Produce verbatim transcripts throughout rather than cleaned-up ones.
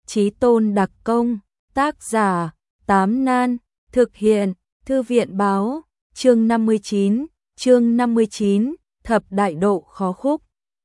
Chí Tôn đặc công, tác giả, Tám Nan, thực hiện, Thư viện báo, chương năm mươi chín, chương năm mươi chín, thập đại độ khó khúc.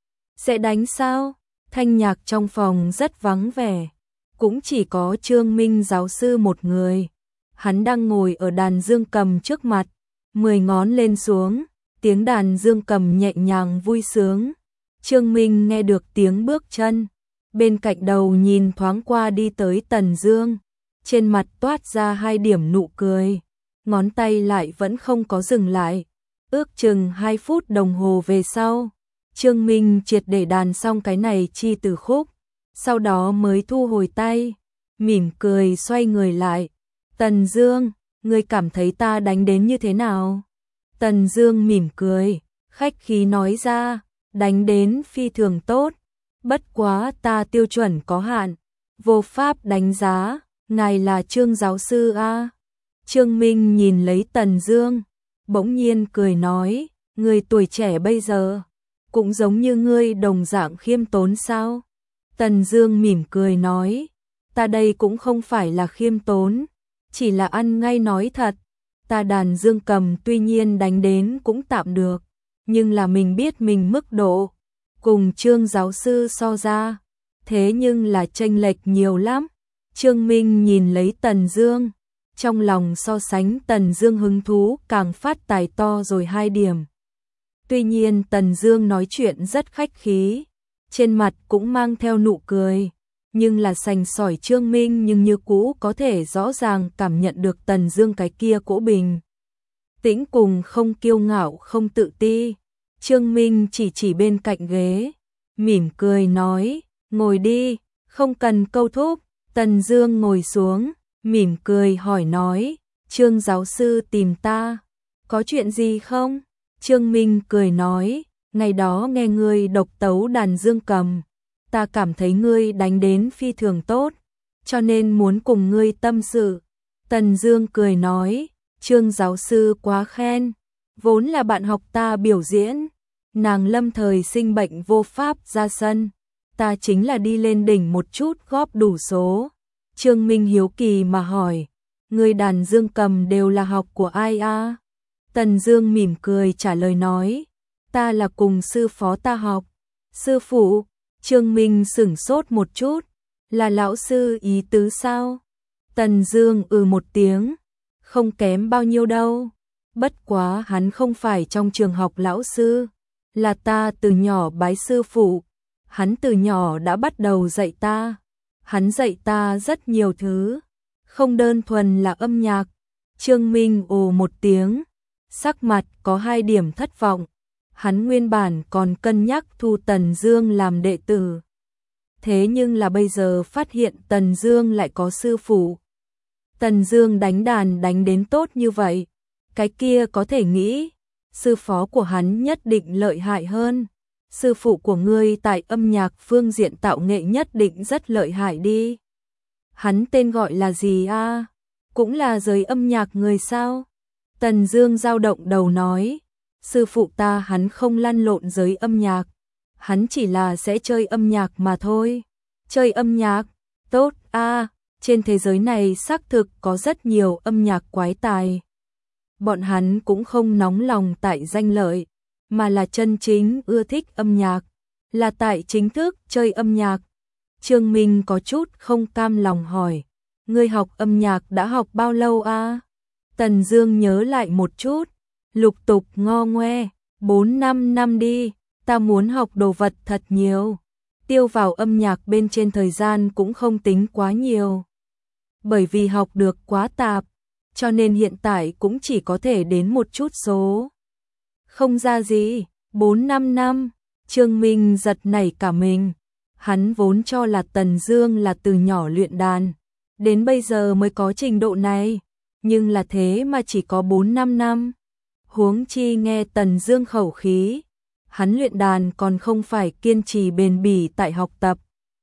Sẽ đánh sao? Thanh nhạc trong phòng rất vắng vẻ, cũng chỉ có Trương Minh giáo sư một người. Hắn đang ngồi ở đàn dương cầm trước mặt, mười ngón lên xuống, tiếng đàn dương cầm nhẹ nhàng vui sướng. Trương Minh nghe được tiếng bước chân, bên cạnh đầu nhìn thoáng qua đi tới Tần Dương, trên mặt toát ra hai điểm nụ cười, ngón tay lại vẫn không có dừng lại. Ước chừng hai phút đồng hồ về sau, Trương Minh triệt để đàn xong cái này chi từ khúc, sau đó mới thu hồi tay, mỉm cười xoay người lại. Tần Dương, ngươi cảm thấy ta đánh đến như thế nào? Tần Dương mỉm cười, khách khí nói ra, đánh đến phi thường tốt, bất quá ta tiêu chuẩn có hạn, vô pháp đánh giá, ngài là Trương giáo sư a? Trương Minh nhìn lấy Tần Dương, bỗng nhiên cười nói, người tuổi trẻ bây giờ cũng giống như ngươi đồng dạng khiêm tốn sao? Tần Dương mỉm cười nói, ta đây cũng không phải là khiêm tốn, chỉ là ăn ngay nói thật, ta đàn dương cầm tuy nhiên đánh đến cũng tạm được, nhưng là mình biết mình mức độ cùng Trương giáo sư so ra, thế nhưng là chênh lệch nhiều lắm. Trương Minh nhìn lấy Tần Dương, trong lòng so sánh Tần Dương hứng thú càng phát tài to rồi hai điểm. Tuy nhiên Tần Dương nói chuyện rất khách khí, trên mặt cũng mang theo nụ cười, nhưng là sành sỏi Trương Minh nhưng như cũ có thể rõ ràng cảm nhận được Tần Dương cái kia cỗ bình tĩnh cùng không kiêu ngạo không tự ti. Trương Minh chỉ chỉ bên cạnh ghế, mỉm cười nói, ngồi đi, không cần câu thúc. Tần Dương ngồi xuống, mỉm cười hỏi nói, Trương giáo sư tìm ta, có chuyện gì không? Trương Minh cười nói, ngày đó nghe ngươi độc tấu đàn dương cầm, ta cảm thấy ngươi đánh đến phi thường tốt, cho nên muốn cùng ngươi tâm sự. Tần Dương cười nói, Trương giáo sư quá khen, vốn là bạn học ta biểu diễn, nàng lâm thời sinh bệnh vô pháp ra sân, ta chính là đi lên đỉnh một chút góp đủ số. Trương Minh hiếu kỳ mà hỏi, ngươi đàn dương cầm đều là học của ai a? Tần Dương mỉm cười trả lời nói, ta là cùng sư phó ta học. Sư phụ? Trương Minh sửng sốt một chút, là lão sư ý tứ sao? Tần Dương ừ một tiếng, không kém bao nhiêu đâu, bất quá hắn không phải trong trường học lão sư, là ta từ nhỏ bái sư phụ, hắn từ nhỏ đã bắt đầu dạy ta, hắn dạy ta rất nhiều thứ, không đơn thuần là âm nhạc. Trương Minh ồ một tiếng, sắc mặt có hai điểm thất vọng, hắn nguyên bản còn cân nhắc thu Tần Dương làm đệ tử, thế nhưng là bây giờ phát hiện Tần Dương lại có sư phụ. Tần Dương đánh đàn đánh đến tốt như vậy, cái kia có thể nghĩ, sư phó của hắn nhất định lợi hại hơn. Sư phụ của ngươi tại âm nhạc phương diện tạo nghệ nhất định rất lợi hại đi. Hắn tên gọi là gì a? Cũng là giới âm nhạc người sao? Tần Dương dao động đầu nói, sư phụ ta hắn không lăn lộn giới âm nhạc, hắn chỉ là sẽ chơi âm nhạc mà thôi. Chơi âm nhạc? Tốt a, trên thế giới này xác thực có rất nhiều âm nhạc quái tài. Bọn hắn cũng không nóng lòng tại danh lợi, mà là chân chính ưa thích âm nhạc, là tại chính thức chơi âm nhạc. Trương Minh có chút không cam lòng hỏi, ngươi học âm nhạc đã học bao lâu a? Tần Dương nhớ lại một chút, lục tục ngo ngoe, bốn năm năm đi, ta muốn học đồ vật thật nhiều, tiêu vào âm nhạc bên trên thời gian cũng không tính quá nhiều. Bởi vì học được quá tạp, cho nên hiện tại cũng chỉ có thể đến một chút số. Không ra gì, bốn năm năm, Trương Minh giật nảy cả mình, hắn vốn cho là Tần Dương là từ nhỏ luyện đàn, đến bây giờ mới có trình độ này, nhưng là thế mà chỉ có bốn năm năm. Huống chi nghe Tần Dương khẩu khí, hắn luyện đàn còn không phải kiên trì bền bỉ tại học tập,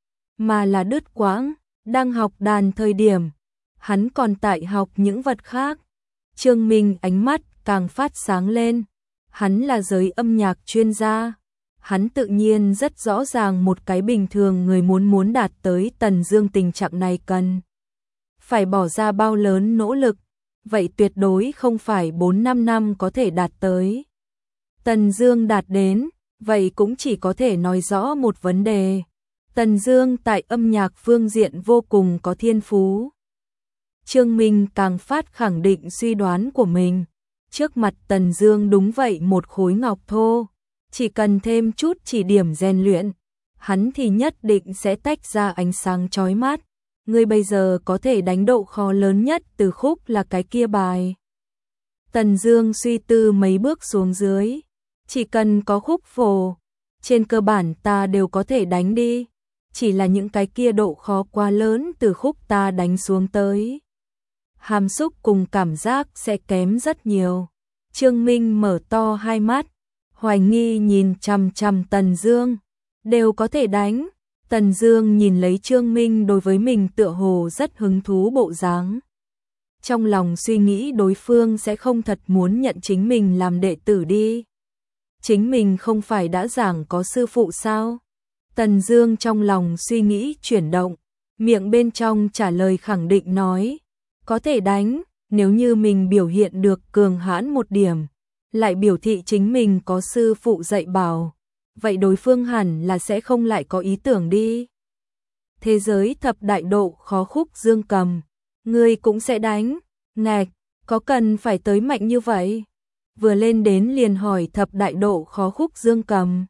mà là đứt quãng, đang học đàn thời điểm, hắn còn tại học những vật khác. Trương Minh ánh mắt càng phát sáng lên, hắn là giới âm nhạc chuyên gia, Hắn tự nhiên rất rõ ràng một cái bình thường người muốn muốn đạt tới Tần Dương tình trạng này cần phải bỏ ra bao lớn nỗ lực, vậy tuyệt đối không phải bốn năm năm có thể đạt tới. Tần Dương đạt đến, vậy cũng chỉ có thể nói rõ một vấn đề. Tần Dương tại âm nhạc phương diện vô cùng có thiên phú. Trương Minh càng phát khẳng định suy đoán của mình. Trước mặt Tần Dương đúng vậy một khối ngọc thô, chỉ cần thêm chút chỉ điểm rèn luyện, hắn thì nhất định sẽ tách ra ánh sáng chói mắt. Ngươi bây giờ có thể đánh độ khó lớn nhất từ khúc là cái kia bài. Tần Dương suy tư mấy bước xuống dưới, chỉ cần có khúc phổ, trên cơ bản ta đều có thể đánh đi, chỉ là những cái kia độ khó quá lớn từ khúc ta đánh xuống tới. Hàm xúc cùng cảm giác sẽ kém rất nhiều. Trương Minh mở to hai mắt, hoài nghi nhìn chằm chằm Tần Dương, đều có thể đánh. Tần Dương nhìn lấy Trương Minh đối với mình tựa hồ rất hứng thú bộ dáng. Trong lòng suy nghĩ đối phương sẽ không thật muốn nhận chính mình làm đệ tử đi. Chính mình không phải đã giảng có sư phụ sao? Tần Dương trong lòng suy nghĩ chuyển động, miệng bên trong trả lời khẳng định nói, có thể đánh, nếu như mình biểu hiện được cường hãn một điểm, lại biểu thị chính mình có sư phụ dạy bảo, vậy đối phương hẳn là sẽ không lại có ý tưởng đi. Thế giới thập đại độ khó khúc dương cầm, ngươi cũng sẽ đánh, ngạch, có cần phải tới mạnh như vậy? Vừa lên đến liền hỏi thập đại độ khó khúc dương cầm.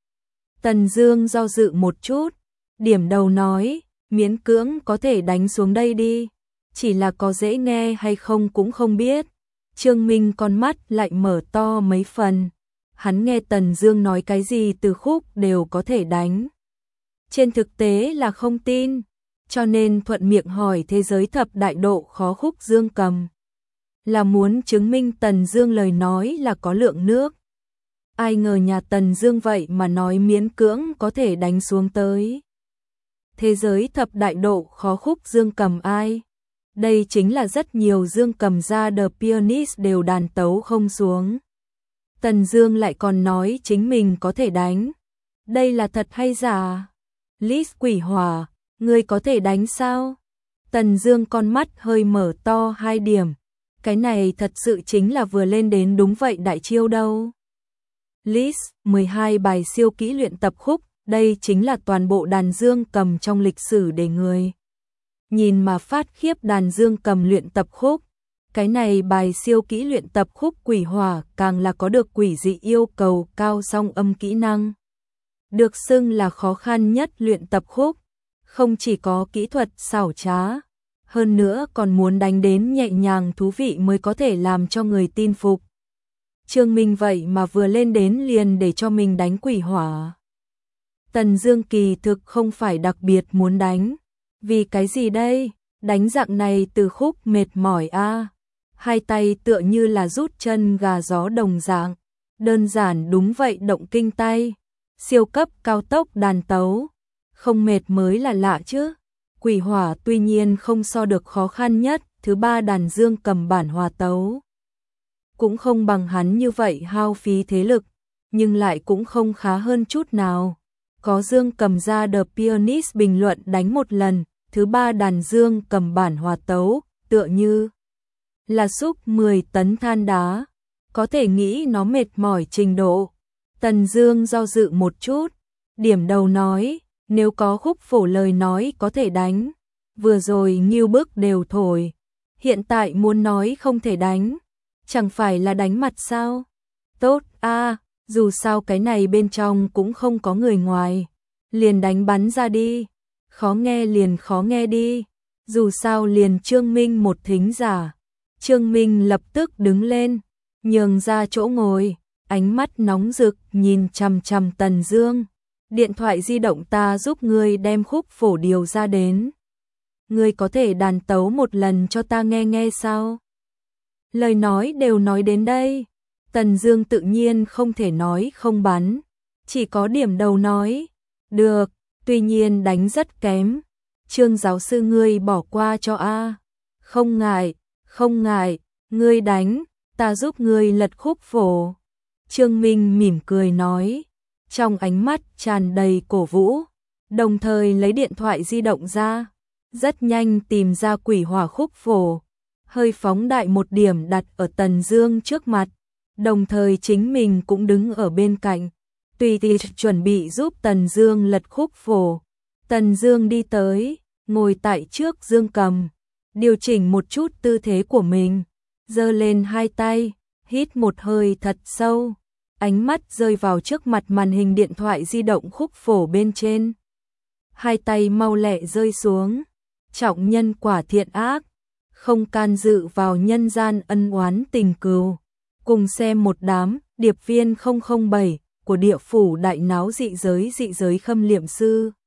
Tần Dương do dự một chút, điểm đầu nói, miễn cưỡng có thể đánh xuống đây đi, chỉ là có dễ nghe hay không cũng không biết. Trương Minh con mắt lại mở to mấy phần, hắn nghe Tần Dương nói cái gì từ khúc đều có thể đánh. Trên thực tế là không tin, cho nên thuận miệng hỏi thế giới thập đại độ khó khúc dương cầm. Là muốn chứng minh Tần Dương lời nói là có lượng nước. Ai ngờ nhà Tần Dương vậy mà nói miễn cưỡng có thể đánh xuống tới. Thế giới thập đại độ khó khúc dương cầm ai? Đây chính là rất nhiều dương cầm ra The Pianist đều đàn tấu không xuống. Tần Dương lại còn nói chính mình có thể đánh. Đây là thật hay giả? Lis Quỷ Hỏa, ngươi có thể đánh sao? Tần Dương con mắt hơi mở to hai điểm. Cái này thật sự chính là vừa lên đến đúng vậy đại chiêu đâu. Lis, mười hai bài siêu kỹ luyện tập khúc, đây chính là toàn bộ đàn dương cầm trong lịch sử để người nhìn mà phát khiếp đàn dương cầm luyện tập khúc. Cái này bài siêu kỹ luyện tập khúc Quỷ Hỏa càng là có được quỷ dị yêu cầu cao song âm kỹ năng. Được xưng là khó khăn nhất luyện tập khúc, không chỉ có kỹ thuật xảo trá, hơn nữa còn muốn đánh đến nhẹ nhàng thú vị mới có thể làm cho người tin phục. Trương Minh vậy mà vừa lên đến liền để cho mình đánh Quỷ Hỏa. Tần Dương kỳ thực không phải đặc biệt muốn đánh. Vì cái gì đây? Đánh dạng này từ khúc mệt mỏi a. À. Hai tay tựa như là rút chân gà gió đồng dạng. Đơn giản đúng vậy động kinh tay. Siêu cấp cao tốc đàn tấu. Không mệt mới là lạ chứ. Quỷ Hỏa tuy nhiên không so được khó khăn nhất, thứ ba đàn dương cầm bản hòa tấu. Cũng không bằng hắn như vậy hao phí thế lực, nhưng lại cũng không khá hơn chút nào. Có dương cầm ra The Pianist bình luận đánh một lần, thứ ba đàn dương cầm bản hòa tấu, tựa như là xúc mười tấn than đá, có thể nghĩ nó mệt mỏi trình độ. Tần Dương do dự một chút, điểm đầu nói, nếu có khúc phổ lời nói có thể đánh, vừa rồi Ngưu Bức đều thổi, hiện tại muốn nói không thể đánh, chẳng phải là đánh mặt sao? Tốt a, à, dù sao cái này bên trong cũng không có người ngoài, liền đánh bắn ra đi, khó nghe liền khó nghe đi, dù sao liền Trương Minh một thính giả. Trương Minh lập tức đứng lên, nhường ra chỗ ngồi, ánh mắt nóng rực nhìn chằm chằm Tần Dương. Điện thoại di động ta giúp ngươi đem khúc phổ điều ra đến. Ngươi có thể đàn tấu một lần cho ta nghe nghe sao? Lời nói đều nói đến đây, Tần Dương tự nhiên không thể nói không bắn, chỉ có điểm đầu nói, được, tuy nhiên đánh rất kém. Trương giáo sư ngươi bỏ qua cho a. Không ngại, không ngại, ngươi đánh, ta giúp ngươi lật khúc phổ. Trương Minh mỉm cười nói, trong ánh mắt tràn đầy cổ vũ, đồng thời lấy điện thoại di động ra, rất nhanh tìm ra quỷ hỏa khúc phổ, hơi phóng đại một điểm đặt ở Tần Dương trước mặt, đồng thời chính mình cũng đứng ở bên cạnh, tùy tiện chuẩn bị giúp Tần Dương lật khúc phổ. Tần Dương đi tới, ngồi tại trước dương cầm, điều chỉnh một chút tư thế của mình, giơ lên hai tay, hít một hơi thật sâu, ánh mắt rơi vào trước mặt màn hình điện thoại di động khúc phổ bên trên. Hai tay mau lẹ rơi xuống, trọng nhân quả thiện ác, không can dự vào nhân gian ân oán tình cừu, cùng xem một đám điệp viên không không bảy của địa phủ đại náo dị giới dị giới khâm liệm sư.